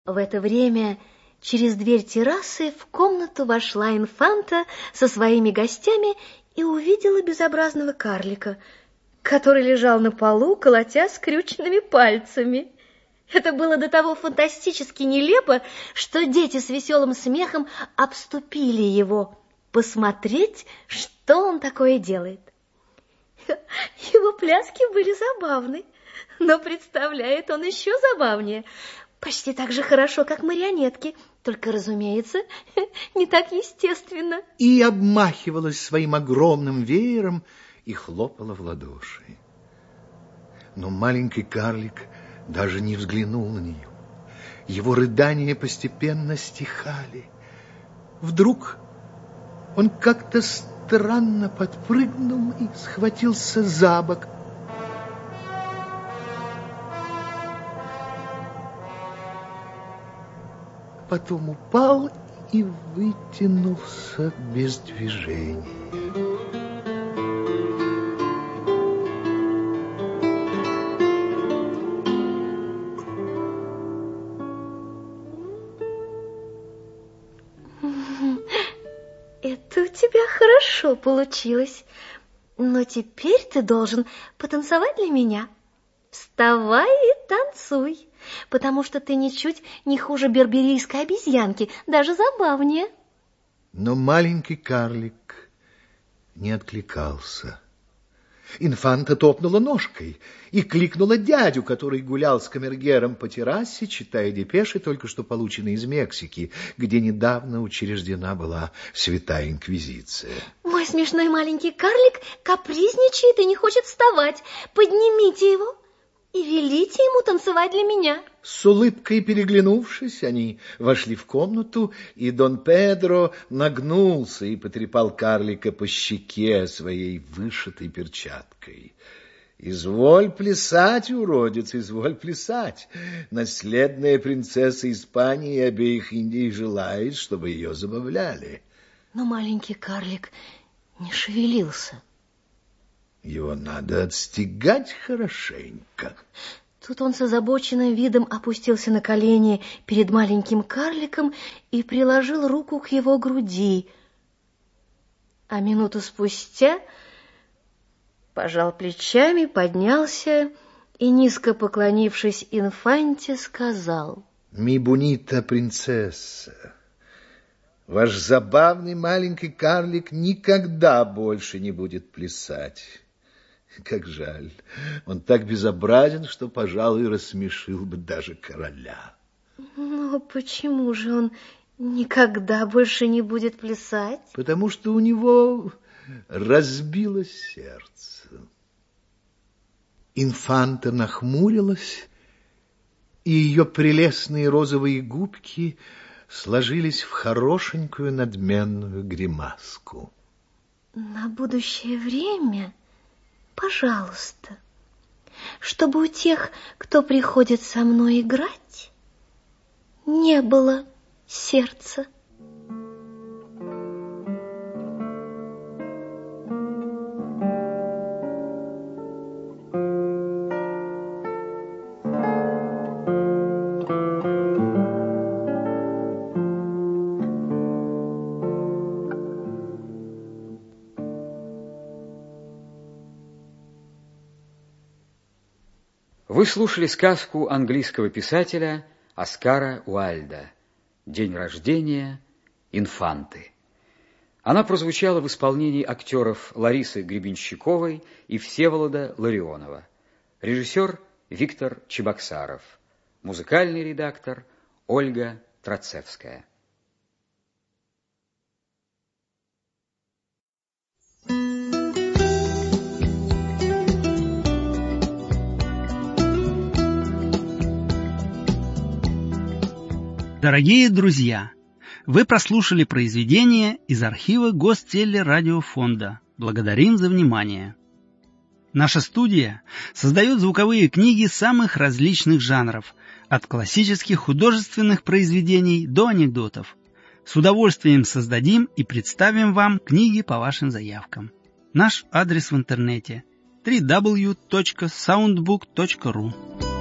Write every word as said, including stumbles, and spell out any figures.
В это время через дверь террасы в комнату вошла инфанта со своими гостями и увидела безобразного карлика, который лежал на полу, колотя скрюченными пальцами. Это было до того фантастически нелепо, что дети с веселым смехом обступили его, посмотреть, что он такое делает. Его пляски были забавны, но представляет он еще забавнее. Почти так же хорошо, как марионетки, только, разумеется, не так естественно. И обмахивалась своим огромным веером и хлопала в ладоши. Но маленький карлик даже не взглянул на нее. Его рыдания постепенно стихали. Вдруг он как-то странно подпрыгнул и схватился за бок. Потом упал и вытянулся без движения. Это у тебя хорошо получилось, но теперь ты должен потанцевать для меня. Вставай и танцуй, потому что ты ничуть не хуже берберийской обезьянки, даже забавнее. Но маленький карлик не откликался. Инфанта топнула ножкой и кликнула дядю, который гулял с камергером по террасе, читая депеши, только что полученные из Мексики, где недавно учреждена была Святая Инквизиция. Мой смешной маленький карлик капризничает и не хочет вставать. Поднимите его и велите ему танцевать для меня. С улыбкой переглянувшись, они вошли в комнату, и Дон Педро нагнулся и потрепал карлика по щеке своей вышитой перчаткой. «Изволь плясать, уродец, изволь плясать. Наследная принцесса Испании и обеих Индий желает, чтобы ее забавляли». Но маленький карлик не шевелился. Его надо отстегать хорошенько. Тут он с озабоченным видом опустился на колени перед маленьким карликом и приложил руку к его груди. А минуту спустя пожал плечами, поднялся и, низко поклонившись инфанте, сказал: «Ми бунита принцесса, ваш забавный маленький карлик никогда больше не будет плясать. Как жаль, он так безобразен, что, пожалуй, рассмешил бы даже короля». Но почему же он никогда больше не будет плясать? Потому что у него разбилось сердце. Инфанта нахмурилась, и ее прелестные розовые губки сложились в хорошенькую надменную гримаску. На будущее время, пожалуйста, чтобы у тех, кто приходит со мной играть, не было сердца. Вы слушали сказку английского писателя Оскара Уайльда «День рождения инфанты». Она прозвучала в исполнении актеров Ларисы Гребенщиковой и Всеволода Ларионова. Режиссер Виктор Чебоксаров. Музыкальный редактор Ольга Троцевская. Дорогие друзья, вы прослушали произведение из архива Гостелерадиофонда. Благодарим за внимание. Наша студия создает звуковые книги самых различных жанров, от классических художественных произведений до анекдотов. С удовольствием создадим и представим вам книги по вашим заявкам. Наш адрес в интернете дабл ю дабл ю дабл ю точка саундбук точка ру.